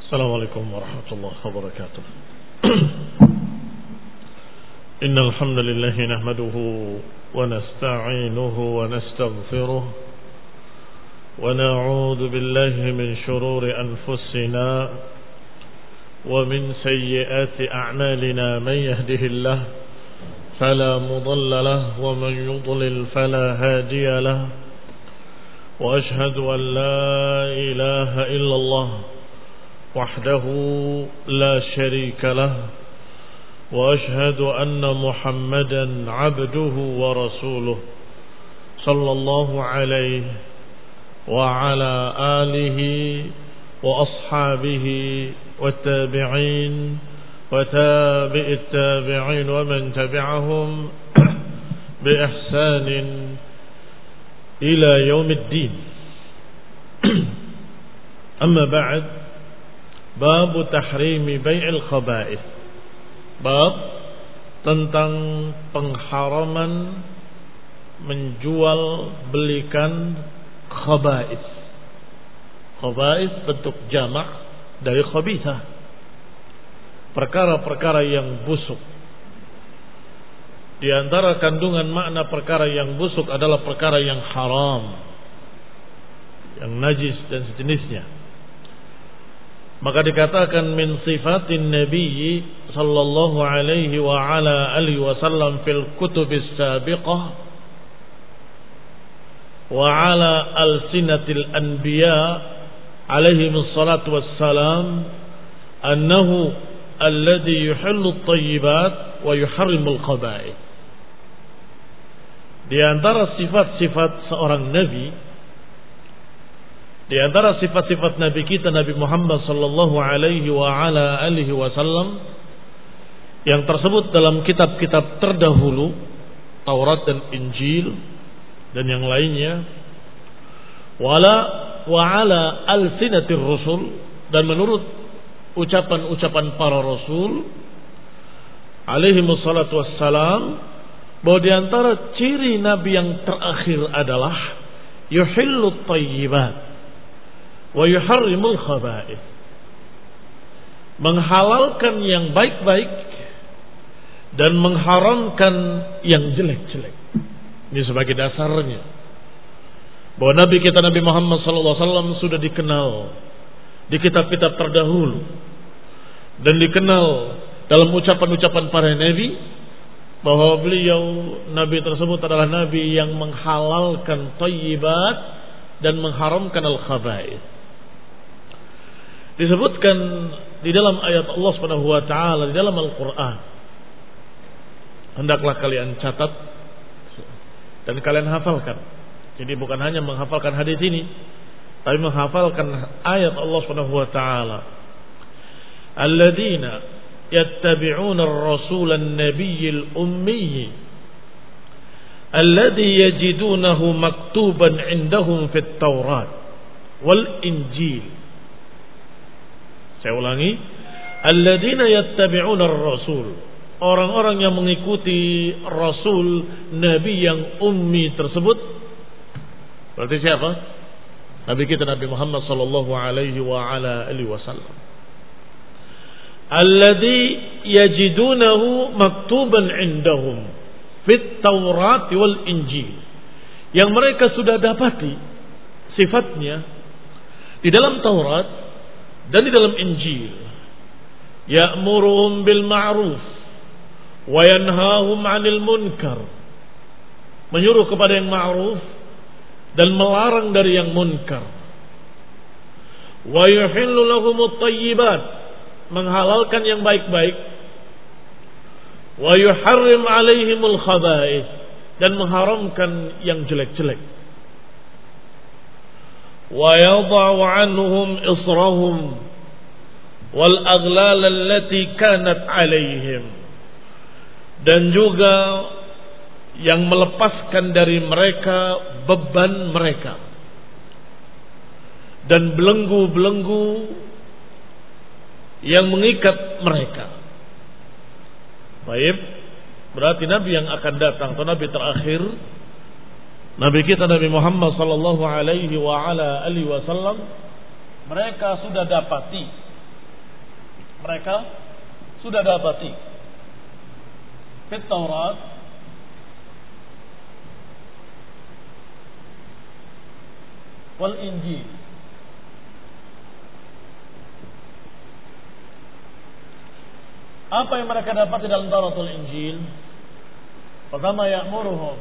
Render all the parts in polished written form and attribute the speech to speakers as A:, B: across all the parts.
A: السلام عليكم ورحمة الله وبركاته. إن الحمد لله نحمده ونستعينه ونستغفره ونعوذ بالله من شرور أنفسنا ومن سيئات أعمالنا. من يهده الله فلا مضل له ومن يضلل فلا هادي له، وأشهد أن لا إله إلا الله وحده لا شريك له، وأشهد أن محمدا عبده ورسوله صلى الله عليه وعلى آله وأصحابه والتابعين وتابع التابعين ومن تبعهم بإحسان إلى يوم الدين. أما بعد، bab tahrimi bai'il khaba'ith. Bab tentang pengharaman menjual belikan khaba'ith. Khaba'ith bentuk jamak dari khabithah, perkara-perkara yang busuk. Di antara kandungan makna perkara yang busuk adalah perkara yang haram, yang najis dan sejenisnya. Maka dikatakan min sifatin Nabi sallallahu alaihi wa ala alihi wasallam fil kutubis sabiqah wa ala alsinatil anbiya alaihi wassalatu wassalam annahu alladhi yuhillu at-tayyibat wa yuharrimu al-khaba'ith. Di antara sifat-sifat seorang nabi, di antara sifat-sifat Nabi kita, Nabi Muhammad sallallahu alaihi wa ala alihi wasallam, yang tersebut dalam kitab-kitab terdahulu, Taurat dan Injil dan yang lainnya, wa ala alsinatir rusul, dan menurut ucapan-ucapan para rasul alaihi wassalatu wassalam, bahwa di antara ciri Nabi yang terakhir adalah yuhillu tayyibat wa yuharrimul khaba'ith, menghalalkan yang baik-baik dan mengharamkan yang jelek-jelek. Ini sebagai dasarnya bahwa Nabi kita Nabi Muhammad SAW sudah dikenal di kitab-kitab terdahulu dan dikenal dalam ucapan-ucapan para nabi bahwa beliau, Nabi tersebut adalah Nabi yang menghalalkan thayyibat dan mengharamkan al-khaba'ith. Disebutkan di dalam ayat Allah Subhanahu wa taala di dalam Al-Qur'an. Hendaklah kalian catat dan kalian hafalkan. Jadi bukan hanya menghafalkan hadis ini, tapi menghafalkan ayat Allah Subhanahu wa taala. Alladzina yattabi'una ar-rasula an-nabiyyal ummi alladhi yajidunahu maktuban 'indahum fit Taurat wal Injil. Saya ulangi, alladzina yattabi'una ar-rasul, orang-orang yang mengikuti rasul nabi yang ummi tersebut. Berarti siapa? Nabi kita Nabi Muhammad sallallahu alaihi wa ala alihi wasallam. Alladzi yajidunahu maktuban 'indahum fit Taurat wal Injil, yang mereka sudah dapati sifatnya di dalam Taurat dan di dalam Injil. Ya'muruhum bil ma'ruf wa yanhahum 'anil munkar, menyuruh kepada yang ma'ruf dan melarang dari yang munkar. Wa yuhillu lahumut thayyibat, menghalalkan yang baik-baik. Wa yuharrim 'alaihimul khaba'ith, dan mengharamkan yang jelek-jelek. Wa yadha'u 'anhum israhum wal aghlal allati kanat 'alaihim, dan juga yang melepaskan dari mereka beban mereka dan belenggu-belenggu yang mengikat mereka. Baik, berarti Nabi yang akan datang atau Nabi terakhir, Nabi kita Nabi Muhammad sallallahu alaihi wa ala alihi wasallam, mereka sudah dapati mereka sudah dapati fit Taurat wal Injil. Apa yang mereka dapat dalam Taurat wal Injil? Pertama, ya'muruhum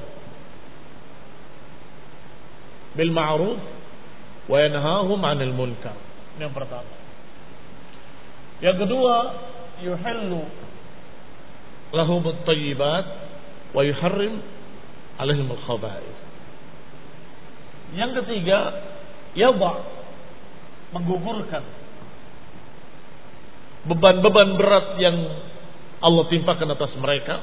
A: bil ma'ruf wa yanhahum 'anil munkar. Yang pertama. Yang kedua, yuhillu lahum at-tayyibat wa yuharrim 'alaihim al-khaba'ith. Yang ketiga, yadha, menggugurkan beban-beban berat yang Allah timpakan atas mereka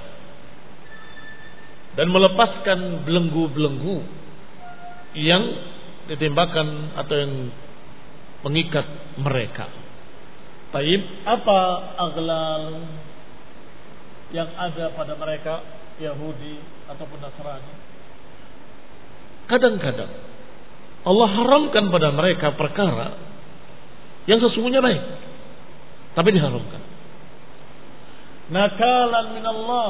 A: dan melepaskan belenggu-belenggu yang ditimpakan atau yang mengikat mereka. Taib, apa aghlal yang ada pada mereka Yahudi ataupun Nasrani? Kadang-kadang Allah haramkan pada mereka perkara yang sesungguhnya baik, tapi diharamkan. Nakalan min Allah.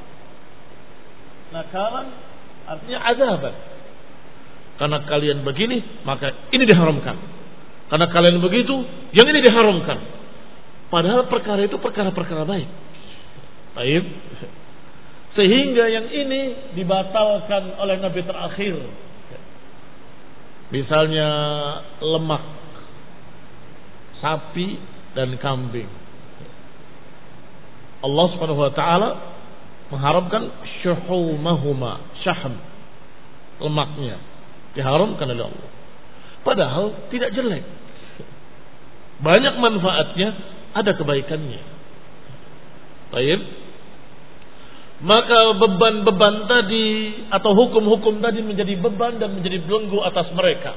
A: Nakalan artinya azaban. Karena kalian begini, maka ini diharamkan. Karena kalian begitu, yang ini diharamkan. Padahal perkara itu perkara-perkara baik. Baik. Sehingga yang ini dibatalkan oleh Nabi terakhir. Misalnya lemak sapi dan kambing. Allah Subhanahu wa taala mengharamkan syuhumahuma, syahm, lemaknya diharamkan oleh Allah. Padahal tidak jelek. Banyak manfaatnya, ada kebaikannya. Baik. Maka beban-beban tadi atau hukum-hukum tadi menjadi beban dan menjadi belenggu atas mereka.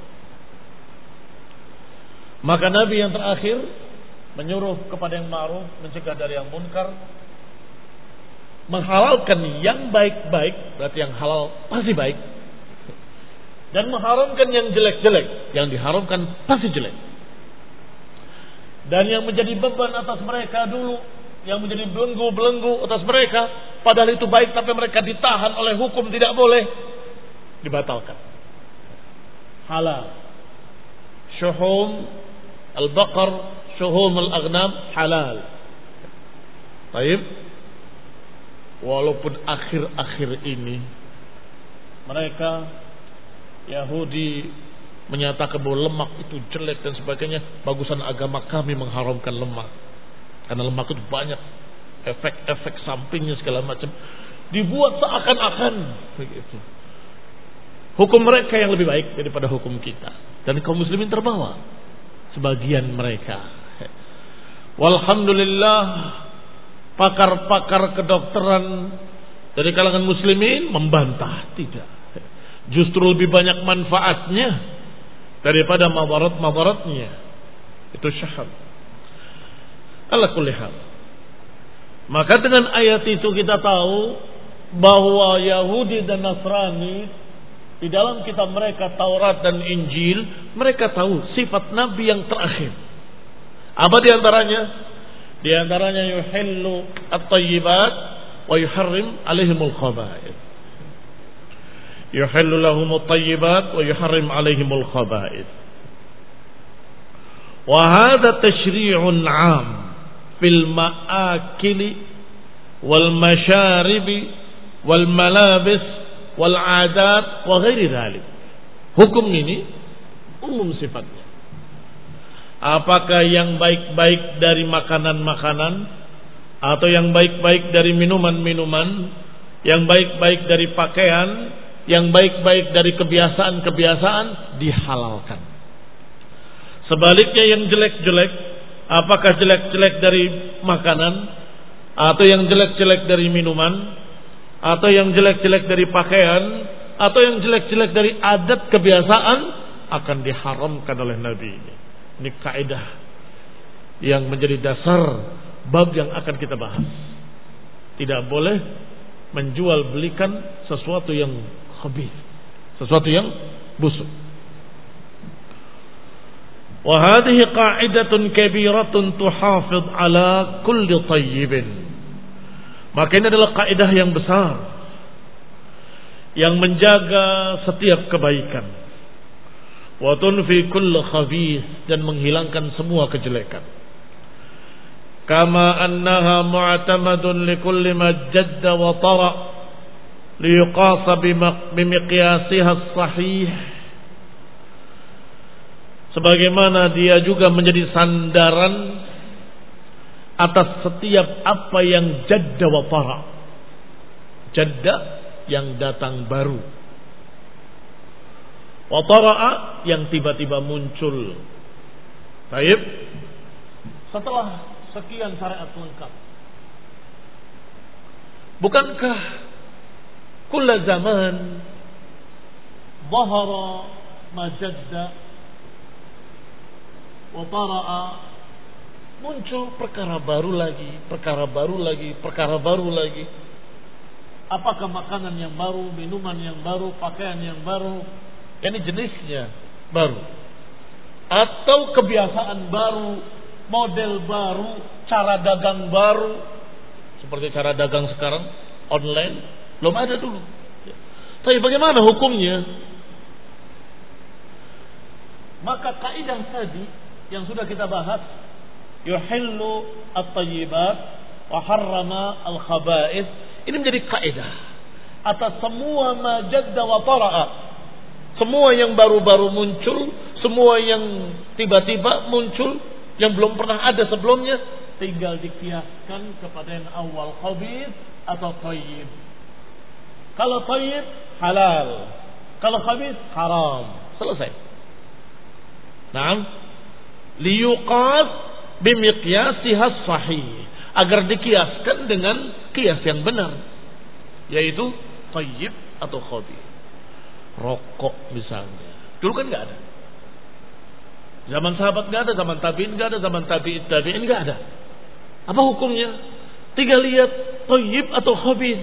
A: Maka Nabi yang terakhir menyuruh kepada yang ma'ruf, mencegah dari yang munkar, menghalalkan yang baik-baik, berarti yang halal pasti baik, dan mengharamkan yang jelek-jelek, yang diharamkan pasti jelek. Dan yang menjadi beban atas mereka dulu, yang menjadi belenggu-belenggu atas mereka, padahal itu baik tapi mereka ditahan oleh hukum tidak boleh, dibatalkan. Halal. Syuhum al-baqar, syuhum al-aghnam halal. Baik. Walaupun akhir-akhir ini mereka Yahudi menyatakan bahwa lemak itu jelek dan sebagainya, bagusan agama kami mengharamkan lemak. Karena lemak itu banyak efek-efek sampingnya segala macam. Dibuat seakan-akan begitu. Hukum mereka yang lebih baik daripada hukum kita. Dan kaum muslimin terbawa sebagian mereka. Walhamdulillah, pakar-pakar kedokteran dari kalangan muslimin membantah. Tidak. Justru lebih banyak manfaatnya daripada madarat-madaratnya. Itu syahad. Ala kulli hal. Maka dengan ayat itu kita tahu bahwa Yahudi dan Nasrani di dalam kitab mereka Taurat dan Injil, mereka tahu sifat Nabi yang terakhir. Apa di antaranya? Di antaranya yuhillu at-tayyibat wa yuharrim 'alaihimul khaba'ith. Yuhillu lahumut tayyibat wa yuharrim 'alaihimul khaba'ith. Wa hadha tashri'un 'am fil ma'akili wal masyaribi wal malabis wal adat wa ghairi dhalik. Hukum ini umum sifatnya. Apakah yang baik-baik dari makanan-makanan atau yang baik-baik dari minuman-minuman, yang baik-baik dari pakaian, yang baik-baik dari kebiasaan-kebiasaan dihalalkan. Sebaliknya yang jelek-jelek, apakah jelek-jelek dari makanan atau yang jelek-jelek dari minuman atau yang jelek-jelek dari pakaian atau yang jelek-jelek dari adat kebiasaan, akan diharamkan oleh Nabi ini. Ini kaidah yang menjadi dasar bab yang akan kita bahas. Tidak boleh menjual belikan sesuatu yang khabith, sesuatu yang busuk. Wa hadhihi qa'idatun kabiratun tuhafidh ala kulli tayyibin. Maka ini adalah kaidah yang besar yang menjaga setiap kebaikan. Wa tunfi kulli khabith, dan menghilangkan semua kejelekan. Kama annaha mu'tamadun likulli ma jadda wa tara liyuqasa bimiqyasiha as-sahih. Sebagaimana dia juga menjadi sandaran atas setiap apa yang jadda wa tara. Jadda yang datang baru, wa tara'a yang tiba-tiba muncul. Baik, setelah sekian syariat lengkap, bukankah kulla zaman zahara ma jadda wa tara'a, muncul perkara baru lagi, perkara baru lagi, perkara baru lagi. Apakah makanan yang baru, minuman yang baru, pakaian yang baru, ini jenisnya baru, atau kebiasaan baru, model baru, cara dagang baru, seperti cara dagang sekarang online, belum ada dulu. Tapi bagaimana hukumnya? Maka kaidah tadi yang sudah kita bahas, yuhillu at-tayyibat wa harrama al-khaba'ith, ini menjadi kaidah atas semua ma jadda wa tara'a, semua yang baru-baru muncul, semua yang tiba-tiba muncul, yang belum pernah ada sebelumnya, tinggal dikiaskan kepada yang awal, khabith atau tayyib. Kalau tayyib halal, kalau khabith haram, selesai. Naam, liyuqas bimiqyasiha sahih, agar dikiaskan dengan kias yang benar, yaitu tayyib atau khabith. Rokok misalnya, dulu kan nggak ada. Zaman sahabat nggak ada, zaman tabi'in nggak ada, zaman tabi'in nggak ada. Apa hukumnya? Tinggal lihat tayyib atau khabith.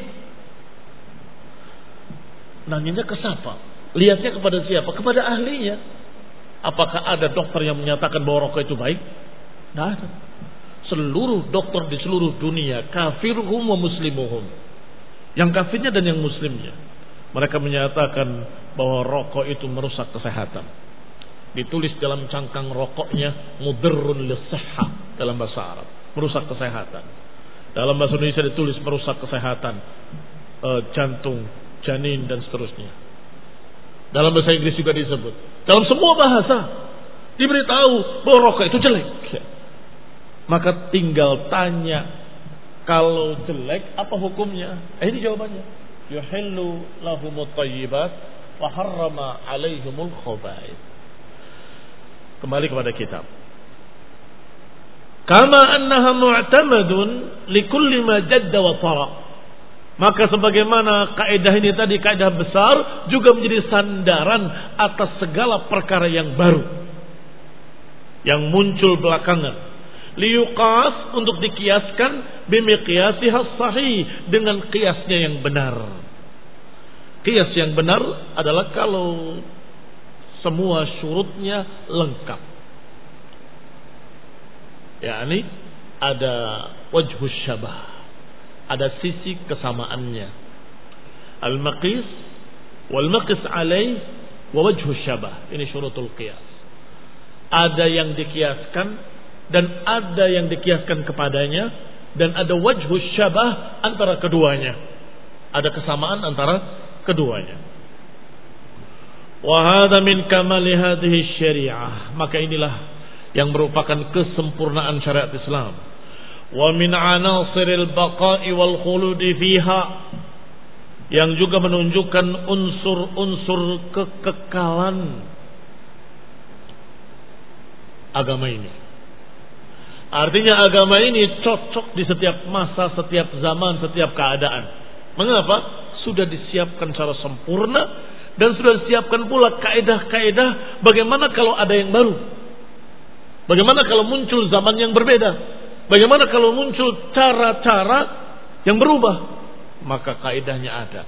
A: Nanyanya ke siapa? Lihatnya kepada siapa? Kepada ahlinya. Apakah ada dokter yang menyatakan bahwa rokok itu baik? Tidak ada. Seluruh dokter di seluruh dunia, kafirhum wa muslimuhum, yang kafirnya dan yang muslimnya, mereka menyatakan bahwa rokok itu merusak kesehatan. Ditulis dalam cangkang rokoknya mudarrun lis-sihhah dalam bahasa Arab, merusak kesehatan. Dalam bahasa Indonesia ditulis merusak kesehatan jantung, janin dan seterusnya. Dalam bahasa Inggris juga disebut. Dalam semua bahasa diberitahu bahwa rokok itu jelek. Maka tinggal tanya, kalau jelek apa hukumnya? Ini jawabannya. Yuhillu lahumut thayyibat wa harrama 'alaihimul khaba'ith. Kembali kepada kitab. Kama annaha mu'tamadun likulli ma jadda wa tara. Maka sebagaimana kaidah ini tadi, kaidah besar, juga menjadi sandaran atas segala perkara yang baru, yang muncul belakangan. Liyuqas, untuk dikiaskan, bimiqyasiha sahih, dengan kiasnya yang benar. Kias yang benar adalah kalau semua syurutnya lengkap. yakni ada wajhus syabah, ada sisi kesamaannya. Al-maqis wal maqis alaih wa wajhus syabah, ini syurutul qiyas. Ada yang dikiaskan dan ada yang dikiaskan kepadanya, dan ada wajhus syabah antara keduanya, ada kesamaan antara keduanya. Wa hadha min kamali hadhihi syariah, maka inilah yang merupakan kesempurnaan syariat Islam. Wa min anasiril baqa'i wal khuludi fiha, yang juga menunjukkan unsur-unsur kekekalan agama ini. Artinya agama ini cocok di setiap masa, setiap zaman, setiap keadaan. Mengapa? Sudah disiapkan secara sempurna, dan sudah disiapkan pula kaedah-kaedah bagaimana kalau ada yang baru, bagaimana kalau muncul zaman yang berbeda, bagaimana kalau muncul cara-cara yang berubah, maka kaedahnya ada.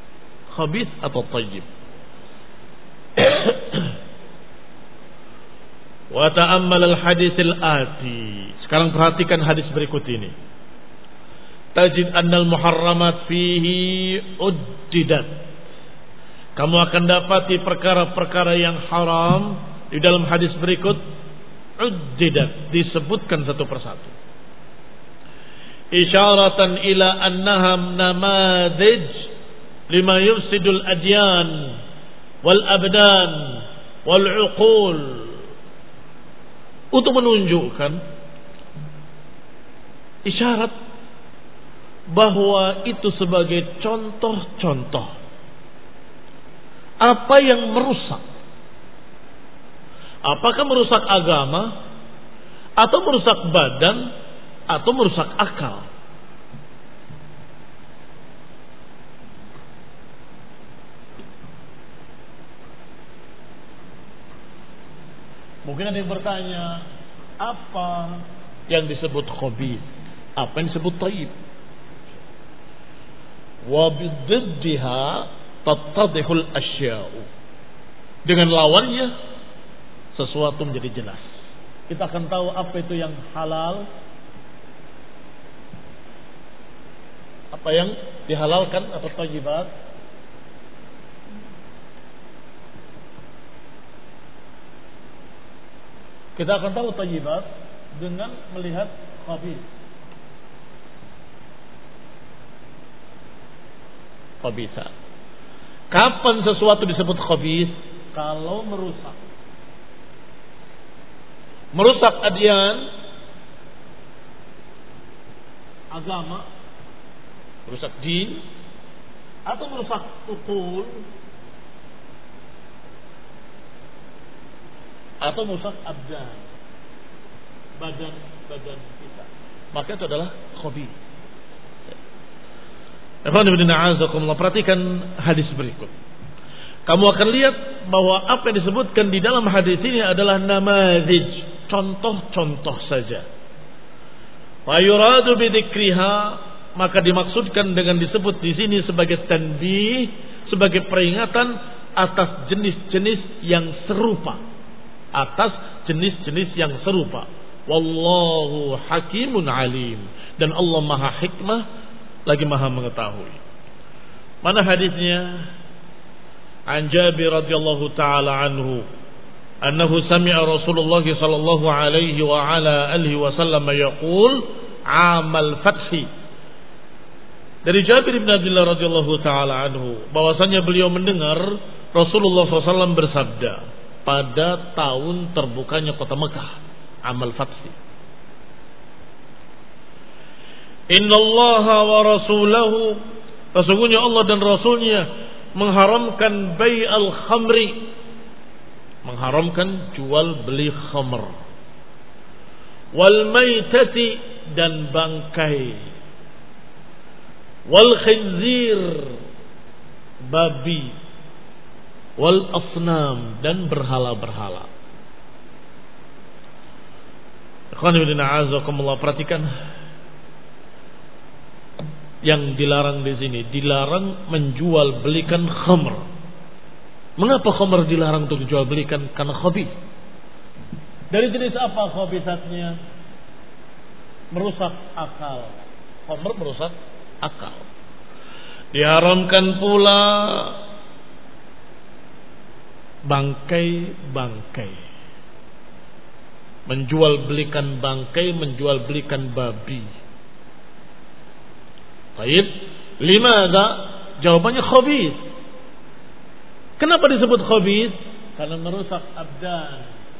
A: Khabith atau tayyib. Wa ta'ammal al-haditsil ati. Sekarang perhatikan hadis berikut ini. Tajid annal muharramat fihi uddidat. Kamu akan dapati perkara-perkara yang haram di dalam hadis berikut uddidat, disebutkan satu persatu. Isyaratan ila annaha namadij lima yufsidul adyan wal abdan wal uqul, untuk menunjukkan isyarat bahwa itu sebagai contoh-contoh apa yang merusak. Apakah merusak agama, atau merusak badan, atau merusak akal? Mungkin ada yang bertanya, apa yang disebut khabith? Apa yang disebut thayyib? Wa biddiddiha tattadihul asya'u. Dengan lawannya sesuatu menjadi jelas. Kita akan tahu apa itu yang halal, apa yang dihalalkan atau thayyibat. Kita akan tahu thayyibat dengan melihat khabith. Khabitha. Kapan sesuatu disebut khabith? Kalau merusak. Merusak adyan, agama, merusak din, atau merusak uqul, atau merusak abdan, badan kita. Maka itu adalah khabith. Perhatikan hadis berikut. Kamu akan lihat bahwa apa yang disebutkan di dalam hadis ini adalah namadzij, contoh-contoh saja. Wa yuradu bidzikriha, maka dimaksudkan dengan disebut di sini sebagai tanbih, sebagai peringatan atas jenis-jenis yang serupa. Atas jenis-jenis yang serupa. Wallahu hakimun alim. Dan Allah maha hikmah, lagi maha mengetahui. Mana hadisnya? An Jabir radhiyallahu taala anhu annahu sami'a Rasulullah sallallahu alaihi wa ala alihi wasallam yaqul amal fathi. Dari Jabir bin Abdullah radhiyallahu taala anhu bahwasanya beliau mendengar Rasulullah SAW bersabda pada tahun terbukanya kota Mekah, amal fathi. Innallaha wa rasulahu, sesungguhnya Allah dan Rasulnya mengharamkan bai'al khamri, mengharamkan jual beli khamr, wal maitati, dan bangkai, wal khinzir, babi, wal asnam, dan berhala-berhala. Ikhwan fillah, a'azakumullah, perhatikan yang dilarang di sini, dilarang menjual belikan khamr. Mengapa khamr dilarang untuk dijual belikan? Karena khabith. Dari jenis apa khabithatnya? Merusak akal. Khamr merusak akal. Diharamkan pula bangkai-bangkai. Menjual belikan bangkai, menjual belikan babi. Baik, limadha? Jawabannya khabith. Kenapa disebut khabith? Karena merusak abdan.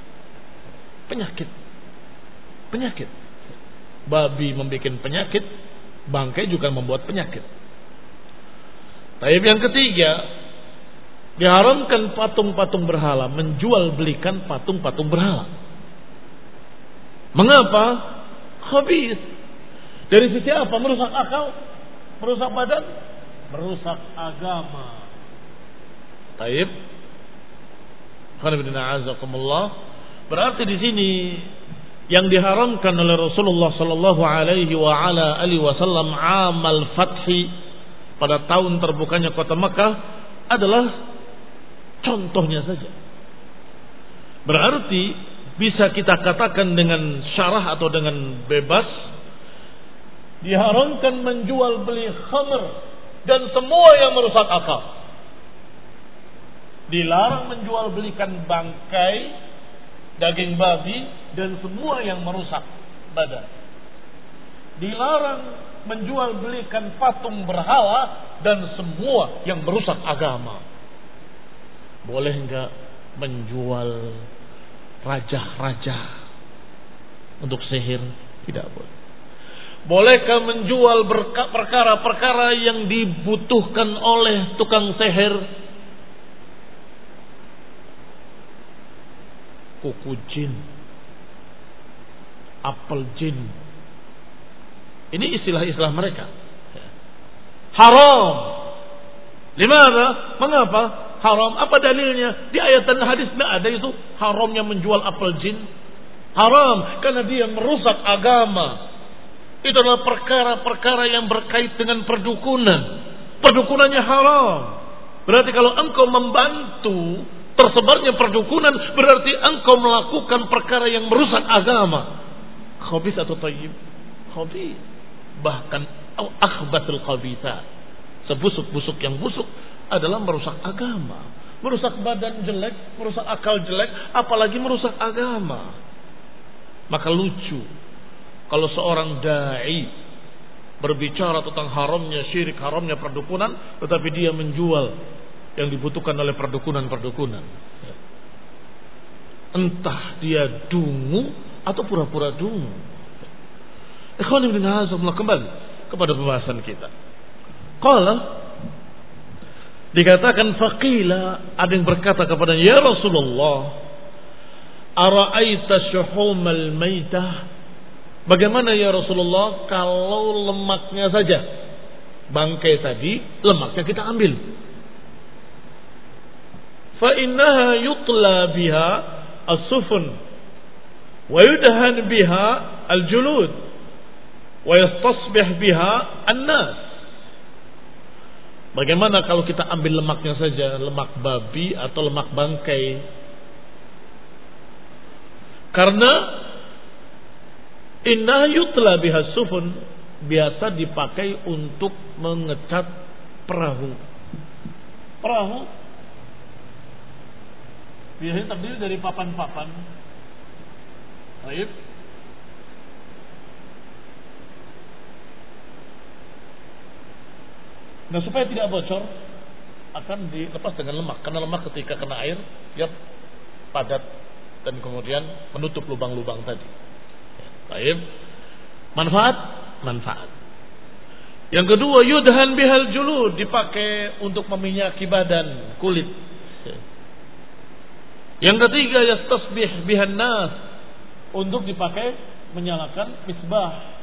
A: Penyakit. Babi membuat penyakit, bangkai juga membuat penyakit. Baik, yang ketiga, diharamkan patung-patung berhala, menjual belikan patung-patung berhala. Mengapa? Khabith. Dari sisi apa? Merusak akal, merusak badan, merusak agama. Taib. Berarti di sini yang diharamkan oleh Rasulullah sallallahu alaihi wa ala alihi wasallam amal fathi, pada tahun terbukanya kota Makkah, adalah contohnya saja. Berarti bisa kita katakan dengan syarah atau dengan bebas, diharamkan menjual beli khamr dan semua yang merusak akal. Dilarang menjual belikan bangkai, daging babi dan semua yang merusak badan. Dilarang menjual belikan patung berhala dan semua yang merusak agama. Boleh enggak menjual raja-raja untuk sihir? Tidak boleh. Bolehkah menjual perkara-perkara yang dibutuhkan oleh tukang sihir? Kuku jin, apel jin. Ini istilah-istilah mereka. Haram. Limana? Mengapa? Haram. Apa dalilnya? Di ayat dan hadis tidak ada itu haramnya menjual apel jin. Haram karena dia merusak agama. Itu adalah perkara-perkara yang berkait dengan perdukunan. Perdukunannya haram. Berarti kalau engkau membantu tersebarnya perdukunan, berarti engkau melakukan perkara yang merusak agama. Khabith atau thayyib? Khabith. Bahkan akhbathul khabithat. Sebusuk-busuk yang busuk adalah merusak agama, merusak badan jelek, merusak akal jelek, apalagi merusak agama. Maka lucu kalau seorang dai berbicara tentang haramnya syirik, haramnya perdukunan, tetapi dia menjual yang dibutuhkan oleh perdukunan-perdukunan. Entah dia dungu atau pura-pura dungu. Ikhwan ibn Hazm, kembali kepada pembahasan kita. Qala, dikatakan faqila, ada yang berkata kepada ya Rasulullah, ara'aita syuhumal maitah, bagaimana ya Rasulullah kalau lemaknya saja, bangkai tadi lemaknya kita ambil, fa innaha yutla biha as-sufun wa yudhan biha al-julud wa yastasbih biha an-nas. Bagaimana kalau kita ambil lemaknya saja, lemak babi atau lemak bangkai? Karena inna yutla biha sufun, biasa dipakai untuk mengecat perahu. Perahu biasanya terdiri dari papan-papan. Baik. Nah, supaya tidak bocor akan dilepas dengan lemak, karena lemak ketika kena air dia padat dan kemudian menutup lubang-lubang tadi. Baik. Manfaat. Yang kedua, yudhan bihal julud, dipakai untuk meminyaki badan, kulit. Yang ketiga, yastasbih bihan nas, untuk dipakai menyalakan misbah.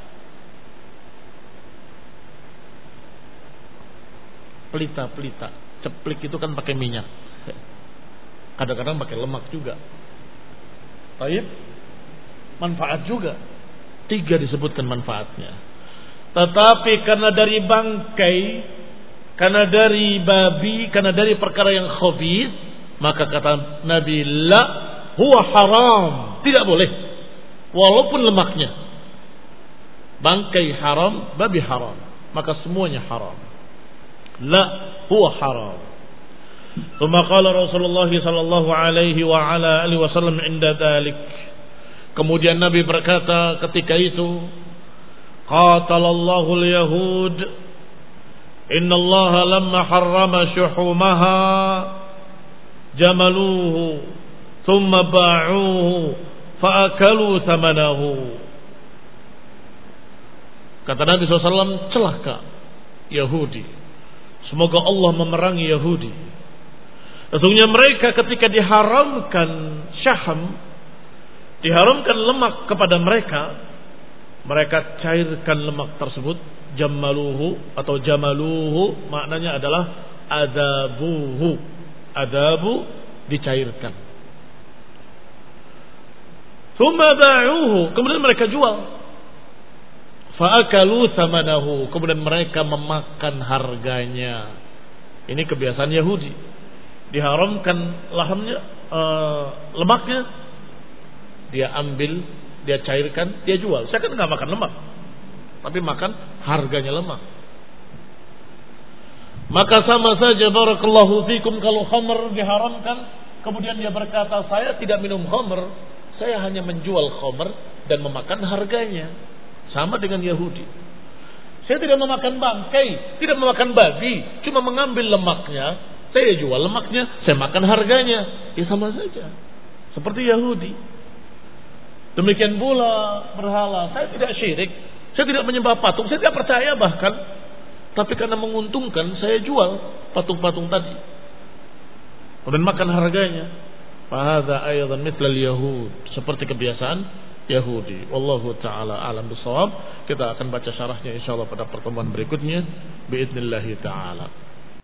A: Pelita, ceplik itu kan pakai minyak. Kadang-kadang pakai lemak juga. Baik. Manfaat juga. 3 disebutkan manfaatnya. Tetapi karena dari bangkai, karena dari babi, karena dari perkara yang khabith, maka kata Nabi, la huwa haram, tidak boleh. Walaupun lemaknya. Bangkai haram, babi haram, maka semuanya haram. La huwa haram. Thumma qala Rasulullah sallallahu alaihi wa ala alihi wasallam inda dzalik. Kemudian Nabi berkata ketika itu, qatalallahu al-yahud innallaha lamma harrama shuhumaha jamaluhu thumma ba'uhu fa'akalu thamanahu. Kata Nabi SAW, celaka Yahudi. Semoga Allah memerangi Yahudi. Sesungguhnya mereka ketika diharamkan syaham, diharamkan lemak kepada mereka, mereka cairkan lemak tersebut, jamaluhu atau jamaluhu, maknanya adalah adabuhu. Adabu, dicairkan. Tsumma ba'uhu, kemudian mereka jual. Fa'akalu thamanahu, kemudian mereka memakan harganya. Ini kebiasaan Yahudi. Diharamkan lahamnya, lemaknya, dia ambil, dia cairkan, dia jual. Saya kan nggak makan lemak, tapi makan harganya lemak. Maka sama saja barakallahu fikum kalau khamr diharamkan, kemudian dia berkata saya tidak minum khamr, saya hanya menjual khamr dan memakan harganya. Sama dengan Yahudi. Saya tidak memakan bangkai, tidak memakan babi, cuma mengambil lemaknya, saya jual lemaknya, saya makan harganya. Ya sama saja. Seperti Yahudi. Demikian pula berhala, saya tidak syirik, saya tidak menyembah patung, saya tidak percaya bahkan. Tapi karena menguntungkan, saya jual patung-patung tadi. Kemudian makan harganya. Fahadha aydan mithlal Yahud. Seperti kebiasaan Yahudi. Wallahu ta'ala alam bisawab. Kita akan baca syarahnya insyaAllah pada pertemuan berikutnya. Biidnillahi ta'ala.